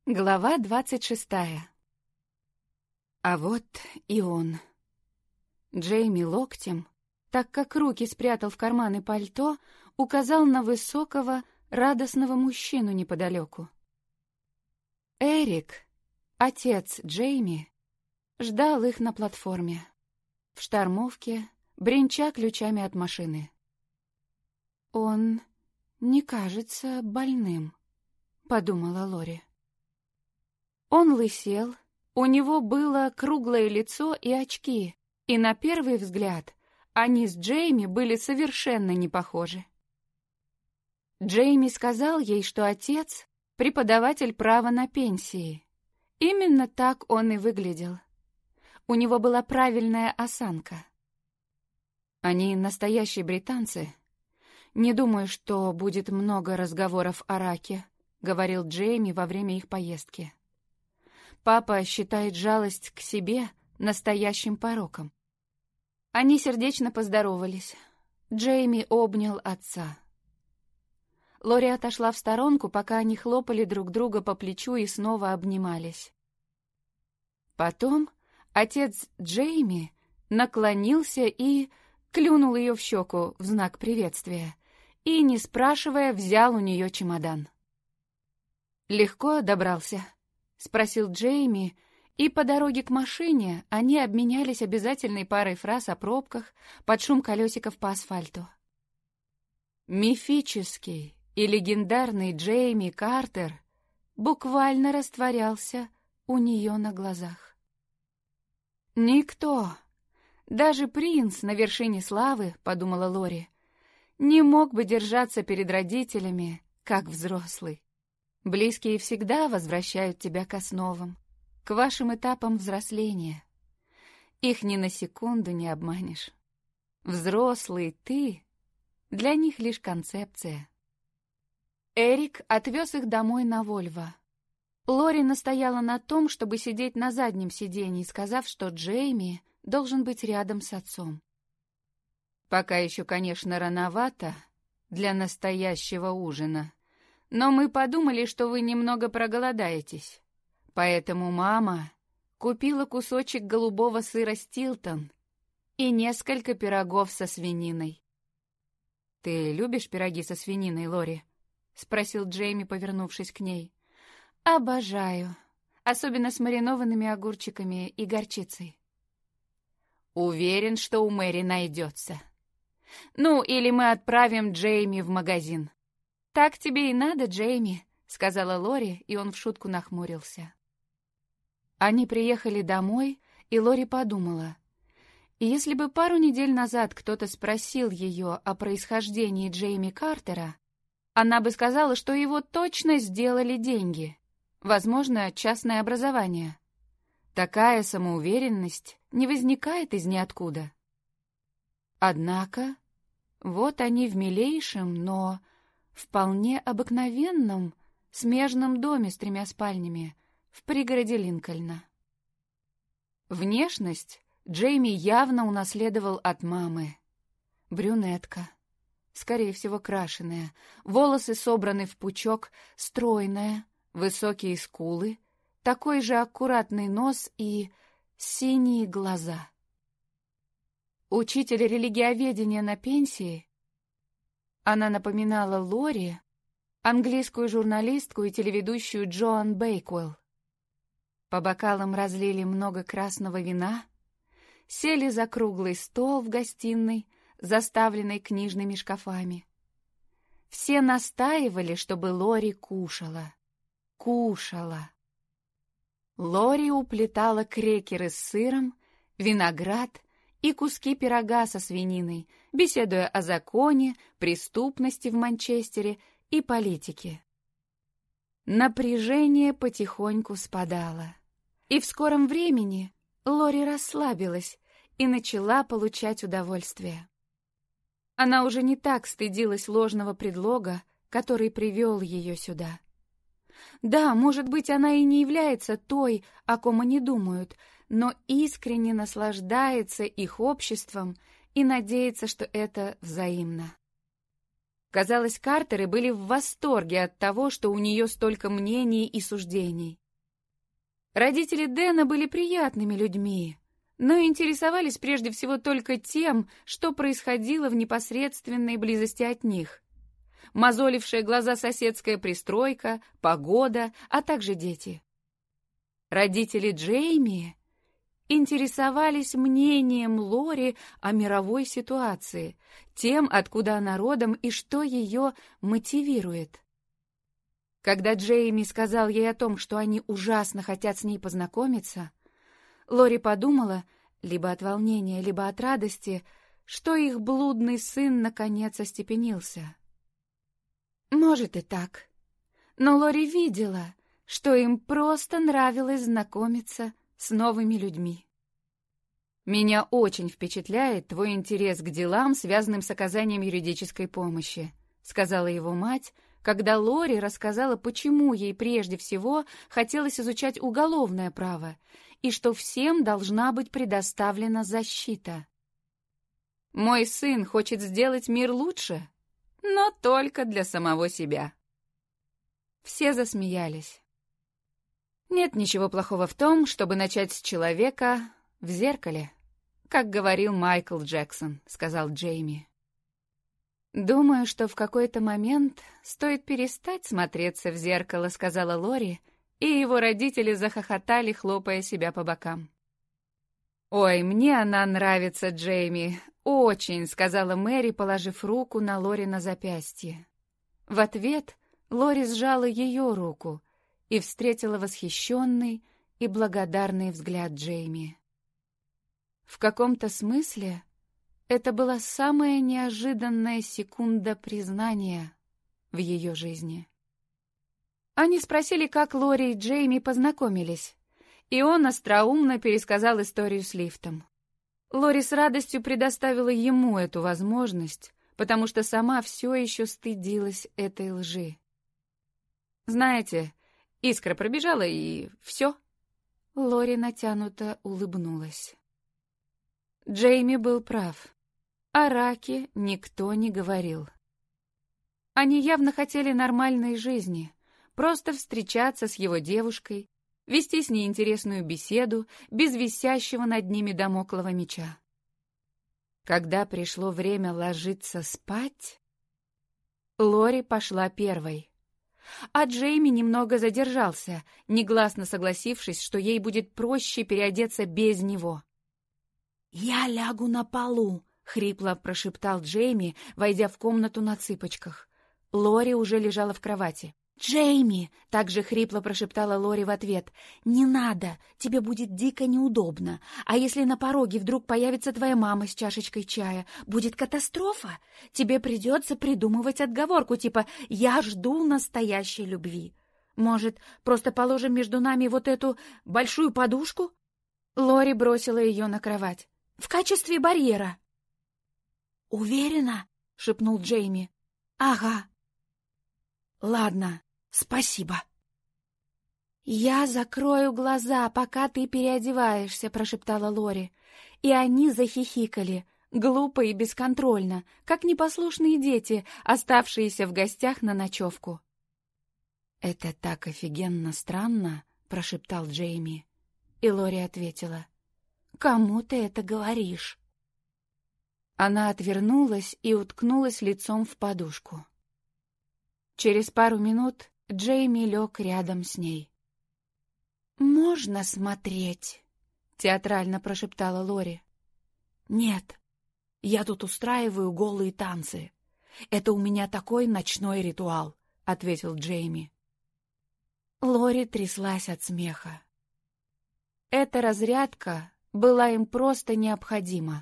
Глава 26. А вот и он. Джейми локтем, так как руки спрятал в карманы пальто, указал на высокого, радостного мужчину неподалеку. Эрик, отец Джейми, ждал их на платформе, в штормовке, бренча ключами от машины. «Он не кажется больным», — подумала Лори. Он лысел, у него было круглое лицо и очки, и на первый взгляд они с Джейми были совершенно не похожи. Джейми сказал ей, что отец — преподаватель права на пенсии. Именно так он и выглядел. У него была правильная осанка. Они настоящие британцы. Не думаю, что будет много разговоров о раке, говорил Джейми во время их поездки. Папа считает жалость к себе настоящим пороком. Они сердечно поздоровались. Джейми обнял отца. Лори отошла в сторонку, пока они хлопали друг друга по плечу и снова обнимались. Потом отец Джейми наклонился и клюнул ее в щеку в знак приветствия и, не спрашивая, взял у нее чемодан. «Легко добрался?» — спросил Джейми, и по дороге к машине они обменялись обязательной парой фраз о пробках под шум колесиков по асфальту. Мифический и легендарный Джейми Картер буквально растворялся у нее на глазах. «Никто, даже принц на вершине славы, — подумала Лори, — не мог бы держаться перед родителями, как взрослый. Близкие всегда возвращают тебя к основам, к вашим этапам взросления. Их ни на секунду не обманешь. Взрослый ты — для них лишь концепция». Эрик отвез их домой на Вольво. Лори настояла на том, чтобы сидеть на заднем сиденье, сказав, что Джейми должен быть рядом с отцом. «Пока еще, конечно, рановато для настоящего ужина, но мы подумали, что вы немного проголодаетесь. Поэтому мама купила кусочек голубого сыра Стилтон и несколько пирогов со свининой». «Ты любишь пироги со свининой, Лори?» — спросил Джейми, повернувшись к ней. «Обожаю, особенно с маринованными огурчиками и горчицей». «Уверен, что у Мэри найдется. Ну, или мы отправим Джейми в магазин». «Так тебе и надо, Джейми», — сказала Лори, и он в шутку нахмурился. Они приехали домой, и Лори подумала, если бы пару недель назад кто-то спросил ее о происхождении Джейми Картера, она бы сказала, что его точно сделали деньги, возможно, частное образование. Такая самоуверенность не возникает из ниоткуда. Однако, вот они в милейшем, но вполне обыкновенном смежном доме с 3 спальнями в пригороде Линкольна. Внешность Джейми явно унаследовал от мамы. Брюнетка, скорее всего крашеная, волосы собраны в пучок, стройная, высокие скулы, такой же аккуратный нос и синие глаза. Учитель религиоведения на пенсии, она напоминала Лори английскую журналистку и телеведущую Джоан Бейквелл. По бокалам разлили много красного вина, сели за круглый стол в гостиной, заставленной книжными шкафами. Все настаивали, чтобы Лори кушала. Лори уплетала крекеры с сыром, виноград и куски пирога со свининой, беседуя о законе, преступности в Манчестере и политике. Напряжение потихоньку спадало, и в скором времени Лори расслабилась и начала получать удовольствие. Она уже не так стыдилась ложного предлога, который привел ее сюда. Да, может быть, она и не является той, о ком они думают, но искренне наслаждается их обществом и надеется, что это взаимно. Казалось, Картеры были в восторге от того, что у нее столько мнений и суждений. Родители Дэна были приятными людьми, но интересовались прежде всего только тем, что происходило в непосредственной близости от них. Мозолившая глаза соседская пристройка, погода, а также дети. Родители Джейми интересовались мнением Лори о мировой ситуации, тем, откуда она родом и что ее мотивирует. Когда Джейми сказал ей о том, что они ужасно хотят с ней познакомиться, Лори подумала, либо от волнения, либо от радости, что их блудный сын наконец остепенился. Может и так, но Лори видела, что им просто нравилось знакомиться с новыми людьми. «Меня очень впечатляет твой интерес к делам, связанным с оказанием юридической помощи», сказала его мать, когда Лори рассказала, почему ей прежде всего хотелось изучать уголовное право и что всем должна быть предоставлена защита. «Мой сын хочет сделать мир лучше, но только для самого себя». Все засмеялись. Нет ничего плохого в том, чтобы начать с человека в зеркале, как говорил Майкл Джексон, сказал Джейми. «Думаю, что в какой-то момент стоит перестать смотреться в зеркало», сказала Лори, и его родители захохотали, хлопая себя по бокам. «Ой, мне она нравится, Джейми, очень», сказала Мэри, положив руку на Лори на запястье. В ответ Лори сжала ее руку и встретила восхищенный и благодарный взгляд Джейми. В каком-то смысле это была самая неожиданная секунда признания в ее жизни. Они спросили, как Лори и Джейми познакомились, и он остроумно пересказал историю с лифтом. Лори с радостью предоставила ему эту возможность, потому что сама все еще стыдилась этой лжи. «Знаете, искра пробежала, и все». Лори натянуто улыбнулась. Джейми был прав. О раке никто не говорил. Они явно хотели нормальной жизни, просто встречаться с его девушкой, вести с ней интересную беседу, без висящего над ними дамоклова меча. Когда пришло время ложиться спать, Лори пошла первой. А Джейми немного задержался, негласно согласившись, что ей будет проще переодеться без него. «Я лягу на полу», — хрипло прошептал Джейми, войдя в комнату на цыпочках. Лори уже лежала в кровати. «Джейми!» — также хрипло прошептала Лори в ответ. «Не надо, тебе будет дико неудобно. А если на пороге вдруг появится твоя мама с чашечкой чая, будет катастрофа. Тебе придется придумывать отговорку, типа «я жду настоящей любви». Может, просто положим между нами вот эту большую подушку?» Лори бросила ее на кровать. «В качестве барьера». «Уверена?» — шепнул Джейми. «Ага». «Ладно, спасибо». «Я закрою глаза, пока ты переодеваешься», — прошептала Лори. И они захихикали, глупо и бесконтрольно, как непослушные дети, оставшиеся в гостях на ночевку. «Это так офигенно странно», — прошептал Джейми. И Лори ответила: «Кому ты это говоришь?» Она отвернулась и уткнулась лицом в подушку. Через пару минут Джейми лег рядом с ней. «Можно смотреть?» — театрально прошептала Лори. «Нет, я тут устраиваю голые танцы. Это у меня такой ночной ритуал», — ответил Джейми. Лори тряслась от смеха. Эта разрядка была им просто необходима.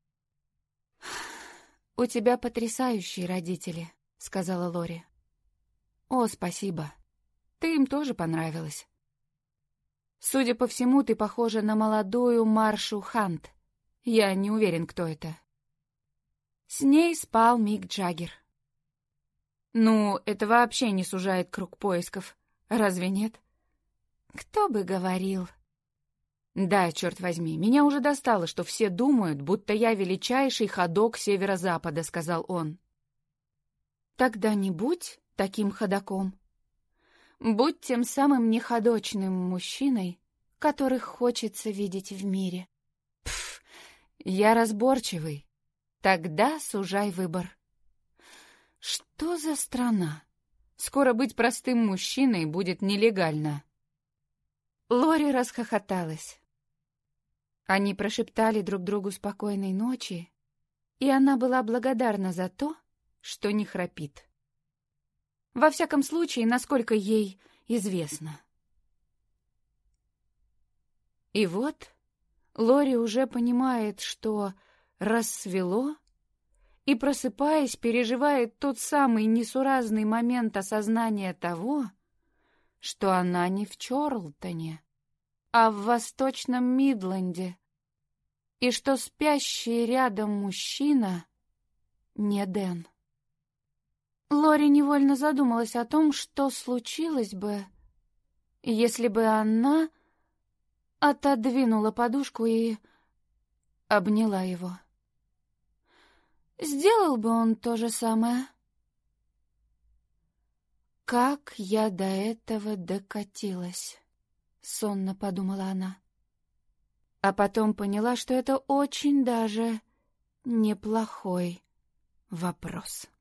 «У тебя потрясающие родители», — сказала Лори. «О, спасибо. Ты им тоже понравилась. Судя по всему, ты похожа на молодую Маршу Хант. Я не уверен, кто это». С ней спал Мик Джаггер. «Ну, это вообще не сужает круг поисков. Разве нет?» «Кто бы говорил?» «Да, черт возьми, меня уже достало, что все думают, будто я величайший ходок северо-запада», — сказал он. Тогда не будь таким ходоком. Будь тем самым неходочным мужчиной, которых хочется видеть в мире. Пф, я разборчивый. Тогда сужай выбор. Что за страна? Скоро быть простым мужчиной будет нелегально. Лори расхохоталась. Они прошептали друг другу спокойной ночи, и она была благодарна за то, что не храпит. Во всяком случае, насколько ей известно. И вот Лори уже понимает, что рассвело, и, просыпаясь, переживает тот самый несуразный момент осознания того, что она не в Чорлтоне, а в Восточном Мидленде, и что спящий рядом мужчина не Дэн. Лори невольно задумалась о том, что случилось бы, если бы она отодвинула подушку и обняла его. Сделал бы он то же самое? «Как я до этого докатилась?» — сонно подумала она. А потом поняла, что это очень даже неплохой вопрос.